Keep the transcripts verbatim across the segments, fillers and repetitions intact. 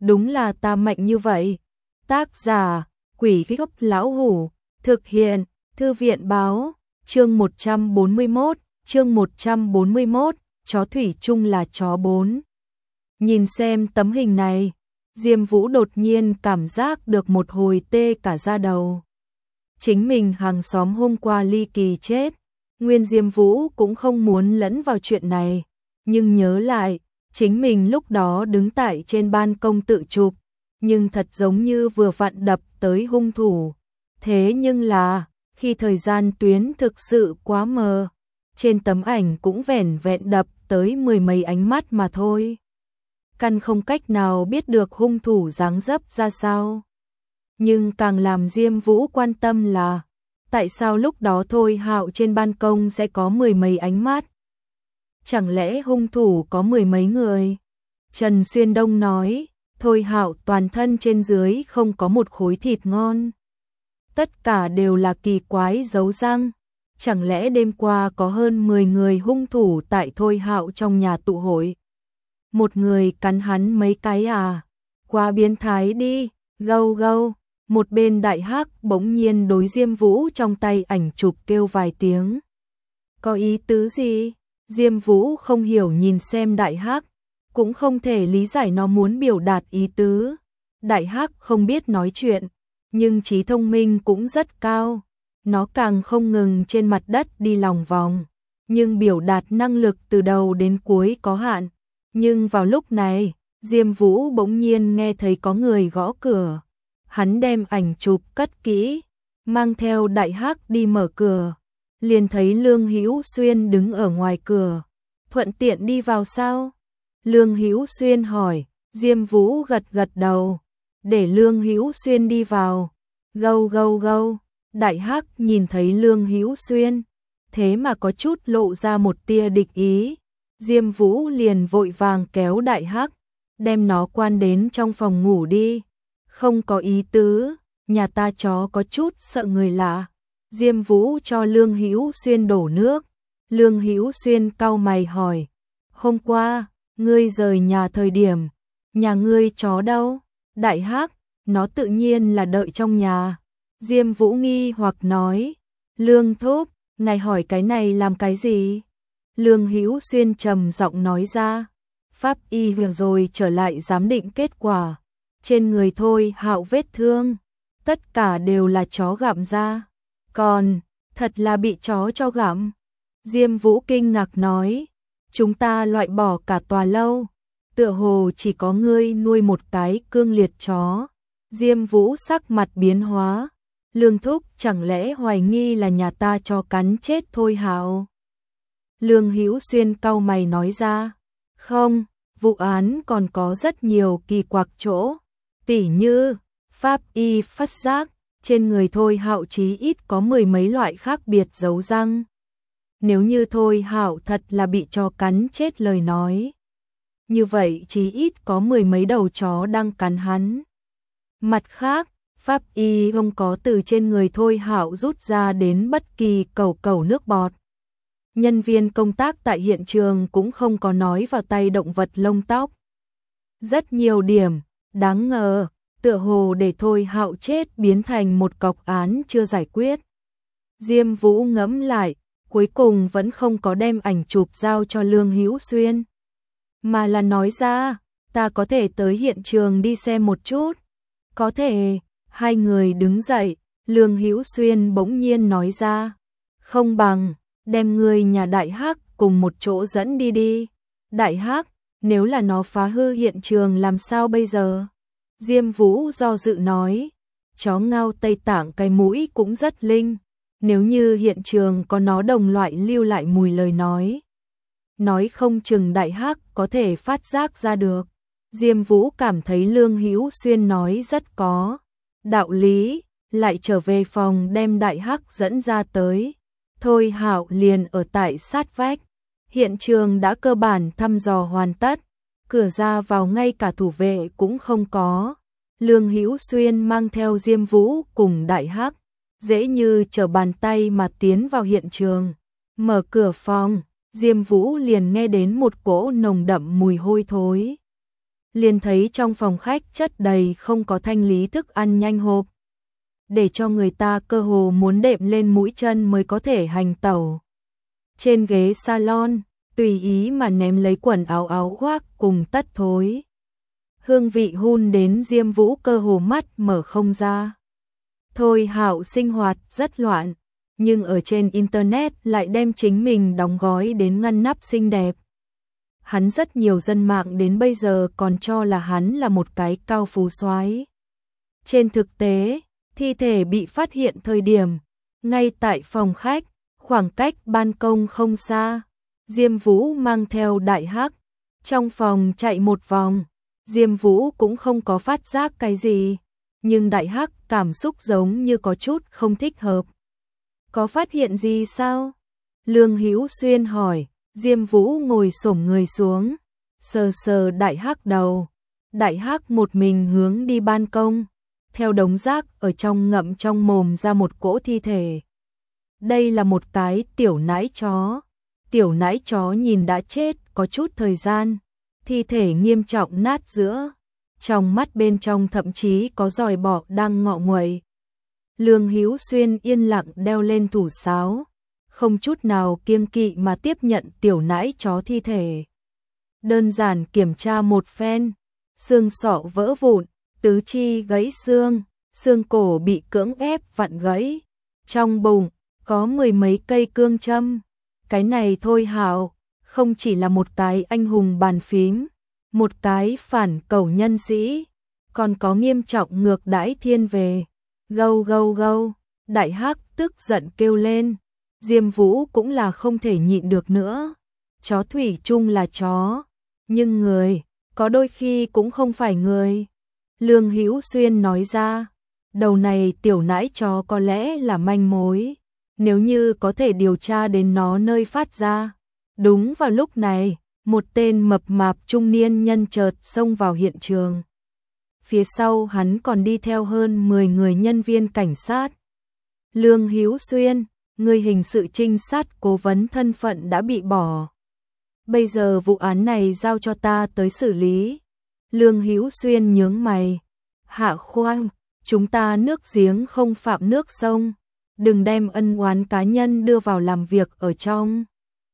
đúng là ta mạnh như vậy. Tác giả, Quỷ Gốc Lão Hủ, thực hiện, Thư viện Báo, chương một trăm bốn mươi mốt, chương một trăm bốn mươi mốt, chó thủy chung là chó bốn. Nhìn xem tấm hình này, Diêm Vũ đột nhiên cảm giác được một hồi tê cả da đầu. Chính mình hàng xóm hôm qua ly kỳ chết, nguyên Diêm Vũ cũng không muốn lẫn vào chuyện này, nhưng nhớ lại, chính mình lúc đó đứng tại trên ban công tự chụp, nhưng thật giống như vừa vặn đập tới hung thủ. Thế nhưng là, khi thời gian tuyến thực sự quá mờ, trên tấm ảnh cũng vẻn vẹn đập tới mười mấy ánh mắt mà thôi. Căn không cách nào biết được hung thủ dáng dấp ra sao. Nhưng càng làm Diêm Vũ quan tâm là, tại sao lúc đó Thôi Hạo trên ban công sẽ có mười mấy ánh mắt? Chẳng lẽ hung thủ có mười mấy người? Trần Xuyên Đông nói, Thôi Hạo toàn thân trên dưới không có một khối thịt ngon. Tất cả đều là kỳ quái dấu răng. Chẳng lẽ đêm qua có hơn mười người hung thủ tại Thôi Hạo trong nhà tụ hội? Một người cắn hắn mấy cái à? Quá biến thái đi, gâu gâu. Một bên Đại Hắc bỗng nhiên đối Diêm Vũ trong tay ảnh chụp kêu vài tiếng. Có ý tứ gì? Diêm Vũ không hiểu nhìn xem Đại Hắc, cũng không thể lý giải nó muốn biểu đạt ý tứ. Đại Hắc không biết nói chuyện, nhưng trí thông minh cũng rất cao. Nó càng không ngừng trên mặt đất đi lòng vòng, nhưng biểu đạt năng lực từ đầu đến cuối có hạn. Nhưng vào lúc này, Diêm Vũ bỗng nhiên nghe thấy có người gõ cửa. Hắn đem ảnh chụp cất kỹ, mang theo Đại Hắc đi mở cửa, liền thấy Lương Hữu Xuyên đứng ở ngoài cửa. Thuận tiện đi vào sao? Lương Hữu Xuyên hỏi. Diêm Vũ gật gật đầu, để Lương Hữu Xuyên đi vào. Gâu gâu gâu. Đại Hắc nhìn thấy Lương Hữu Xuyên, thế mà có chút lộ ra một tia địch ý. Diêm Vũ liền vội vàng kéo Đại Hắc, đem nó quan đến trong phòng ngủ đi. Không có ý tứ, nhà ta chó có chút sợ người lạ. Diêm Vũ cho Lương Hữu Xuyên đổ nước. Lương Hữu Xuyên cau mày hỏi, hôm qua, ngươi rời nhà thời điểm, nhà ngươi chó đâu? Đại Hắc, nó tự nhiên là đợi trong nhà. Diêm Vũ nghi hoặc nói, Lương thúc, ngài hỏi cái này làm cái gì? Lương Hữu Xuyên trầm giọng nói ra, pháp y vừa rồi trở lại giám định kết quả. Trên người Thôi Hạo vết thương, tất cả đều là chó gặm ra. Còn, thật là bị chó cho gặm. Diêm Vũ kinh ngạc nói, chúng ta loại bỏ cả tòa lâu, tựa hồ chỉ có ngươi nuôi một cái cương liệt chó. Diêm Vũ sắc mặt biến hóa, Lương thúc chẳng lẽ hoài nghi là nhà ta cho cắn chết Thôi Hạo? Lương Hữu Xuyên cau mày nói ra, không, vụ án còn có rất nhiều kỳ quặc chỗ. Tỉ như, pháp y phát giác, trên người Thôi Hạo chí ít có mười mấy loại khác biệt dấu răng. Nếu như Thôi Hạo thật là bị chó cắn chết lời nói, như vậy chí ít có mười mấy đầu chó đang cắn hắn. Mặt khác, pháp y không có từ trên người Thôi Hạo rút ra đến bất kỳ cẩu cẩu nước bọt. Nhân viên công tác tại hiện trường cũng không có nói vào tay động vật lông tóc. Rất nhiều điểm đáng ngờ, tựa hồ để Thôi Hạo chết biến thành một cọc án chưa giải quyết. Diêm Vũ ngẫm lại, cuối cùng vẫn không có đem ảnh chụp giao cho Lương Hữu Xuyên, mà là nói ra, ta có thể tới hiện trường đi xem một chút. Có thể. Hai người đứng dậy, Lương Hữu Xuyên bỗng nhiên nói ra, không bằng đem người nhà Đại Hắc cùng một chỗ dẫn đi đi. Đại Hắc, nếu là nó phá hư hiện trường làm sao bây giờ? Diêm Vũ do dự nói, chó Ngao Tây Tạng cái mũi cũng rất linh, nếu như hiện trường có nó đồng loại lưu lại mùi lời nói, nói không chừng Đại Hắc có thể phát giác ra được. Diêm Vũ cảm thấy Lương Hữu Xuyên nói rất có đạo lý, lại trở về phòng đem Đại Hắc dẫn ra tới. Thôi Hạo liền ở tại sát vách, hiện trường đã cơ bản thăm dò hoàn tất, cửa ra vào ngay cả thủ vệ cũng không có. Lương Hữu Xuyên mang theo Diêm Vũ cùng Đại Hắc, dễ như trở bàn tay mà tiến vào hiện trường. Mở cửa phòng, Diêm Vũ liền nghe đến một cỗ nồng đậm mùi hôi thối. liền thấy trong phòng khách chất đầy không có thanh lý thức ăn nhanh hộp, để cho người ta cơ hồ muốn đệm lên mũi chân mới có thể hành tẩu. Trên ghế salon, tùy ý mà ném lấy quần áo áo khoác cùng tất thối. Hương vị hun đến Diêm Vũ cơ hồ mắt mở không ra. Thôi Hạo sinh hoạt rất loạn, nhưng ở trên internet lại đem chính mình đóng gói đến ngăn nắp xinh đẹp. Hắn rất nhiều dân mạng đến bây giờ còn cho là hắn là một cái cao phú soái. Trên thực tế, thi thể bị phát hiện thời điểm ngay tại phòng khách, khoảng cách ban công không xa. Diêm Vũ mang theo Đại Hắc trong phòng chạy một vòng. Diêm Vũ cũng không có phát giác cái gì, nhưng Đại Hắc cảm xúc giống như có chút không thích hợp. Có phát hiện gì sao? Lương Hữu Xuyên hỏi. Diêm Vũ ngồi xổm người xuống, sờ sờ Đại Hắc đầu. Đại Hắc một mình hướng đi ban công, theo đống rác ở trong ngậm trong mồm ra một cỗ thi thể. Đây là một cái tiểu nãi chó. Tiểu nãi chó nhìn đã chết có chút thời gian, thi thể nghiêm trọng nát giữa, trong mắt bên trong thậm chí có giòi bọ đang ngọ nguậy. Lương Hữu Xuyên yên lặng đeo lên thủ sáo, không chút nào kiêng kỵ mà tiếp nhận tiểu nãi chó thi thể. Đơn giản kiểm tra một phen, xương sọ vỡ vụn, tứ chi gãy xương, xương cổ bị cưỡng ép vặn gãy. Trong bụng có mười mấy cây cương châm. Cái này Thôi Hạo không chỉ là một cái anh hùng bàn phím, một cái phản cẩu nhân sĩ, còn có nghiêm trọng ngược đãi thiên về. Gâu gâu gâu, Đại Hắc tức giận kêu lên. Diêm Vũ cũng là không thể nhịn được nữa. Chó thủy chung là chó, nhưng người có đôi khi cũng không phải người. Lương Hữu Xuyên nói ra, đầu này tiểu nãi chó có lẽ là manh mối, nếu như có thể điều tra đến nó nơi phát ra. Đúng vào lúc này, một tên mập mạp trung niên nhân chợt xông vào hiện trường. Phía sau hắn còn đi theo hơn mười người nhân viên cảnh sát. Lương Hữu Xuyên, người hình sự trinh sát cố vấn thân phận đã bị bỏ. Bây giờ vụ án này giao cho ta tới xử lý. Lương Hữu Xuyên nhướng mày. Hạ Khoan, chúng ta nước giếng không phạm nước sông. Đừng đem ân oán cá nhân đưa vào làm việc ở trong.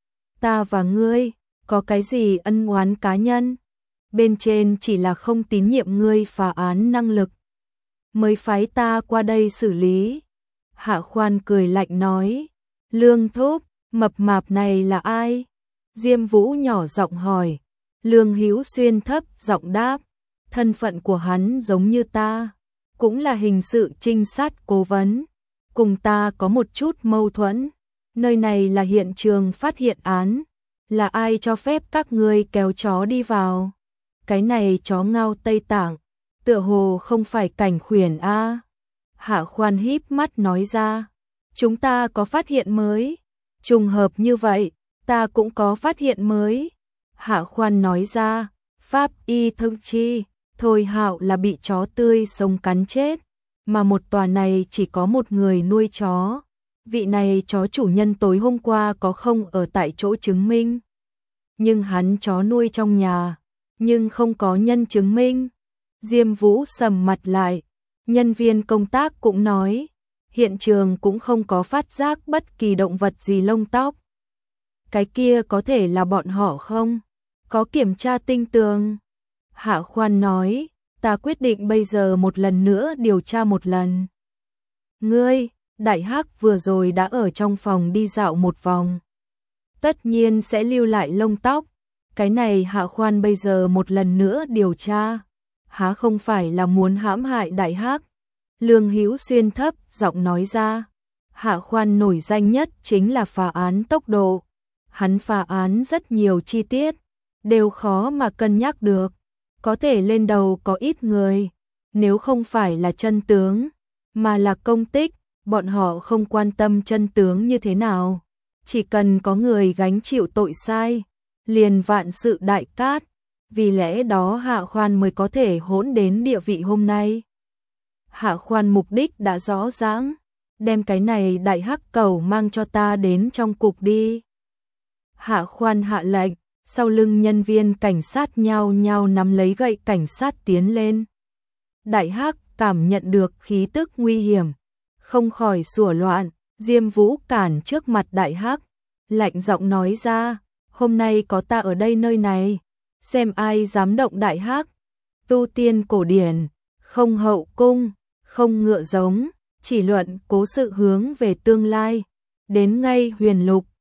Ta và ngươi, có cái gì ân oán cá nhân? Bên trên chỉ là không tín nhiệm ngươi phá án năng lực, mới phái ta qua đây xử lý. Hạ Khoan cười lạnh nói. Lương Thúc, mập mạp này là ai? Diêm Vũ nhỏ giọng hỏi. Lương Hữu Xuyên thấp giọng đáp. Thân phận của hắn giống như ta, cũng là hình sự trinh sát cố vấn, cùng ta có một chút mâu thuẫn. Nơi này là hiện trường phát hiện án, là ai cho phép các ngươi kéo chó đi vào? Cái này chó ngao Tây Tạng, tựa hồ không phải cảnh khuyển a. Hạ Khoan híp mắt nói ra. Chúng ta có phát hiện mới. Trùng hợp như vậy, ta cũng có phát hiện mới. Hạ Khoan nói ra. Pháp y thông chi, Thôi Hạo là bị chó tươi sống cắn chết, mà một tòa này chỉ có một người nuôi chó. Vị này chó chủ nhân tối hôm qua có không ở tại chỗ chứng minh. Nhưng hắn chó nuôi trong nhà, nhưng không có nhân chứng minh. Diêm Vũ sầm mặt lại. Nhân viên công tác cũng nói, hiện trường cũng không có phát giác bất kỳ động vật gì lông tóc. Cái kia có thể là bọn họ không? Có kiểm tra tinh tường. Hạ Khoan nói, ta quyết định bây giờ một lần nữa điều tra một lần. Ngươi, Đại Hắc vừa rồi đã ở trong phòng đi dạo một vòng, tất nhiên sẽ lưu lại lông tóc. Cái này Hạ Khoan bây giờ một lần nữa điều tra, há không phải là muốn hãm hại Đại Hắc? Lương Hữu Xuyên thấp giọng nói ra. Hạ Khoan nổi danh nhất chính là phá án tốc độ. Hắn phá án rất nhiều chi tiết, đều khó mà cân nhắc được. Có thể lên đầu có ít người, nếu không phải là chân tướng, mà là công tích, bọn họ không quan tâm chân tướng như thế nào. Chỉ cần có người gánh chịu tội sai, liền vạn sự đại cát. Vì lẽ đó Hạ Khoan mới có thể hỗn đến địa vị hôm nay. Hạ Khoan mục đích đã rõ ràng, đem cái này Đại Hắc cẩu mang cho ta đến trong cục đi. Hạ Khoan hạ lệnh, sau lưng nhân viên cảnh sát nhao nhao nắm lấy gậy cảnh sát tiến lên. Đại Hắc cảm nhận được khí tức nguy hiểm, không khỏi sủa loạn. Diêm Vũ cản trước mặt Đại Hắc, lạnh giọng nói ra, hôm nay có ta ở đây nơi này, xem ai dám động Đại Hắc. Tu tiên cổ điển, không hậu cung, không ngựa giống, chỉ luận cố sự hướng về tương lai. Đến ngay Huyền Lục,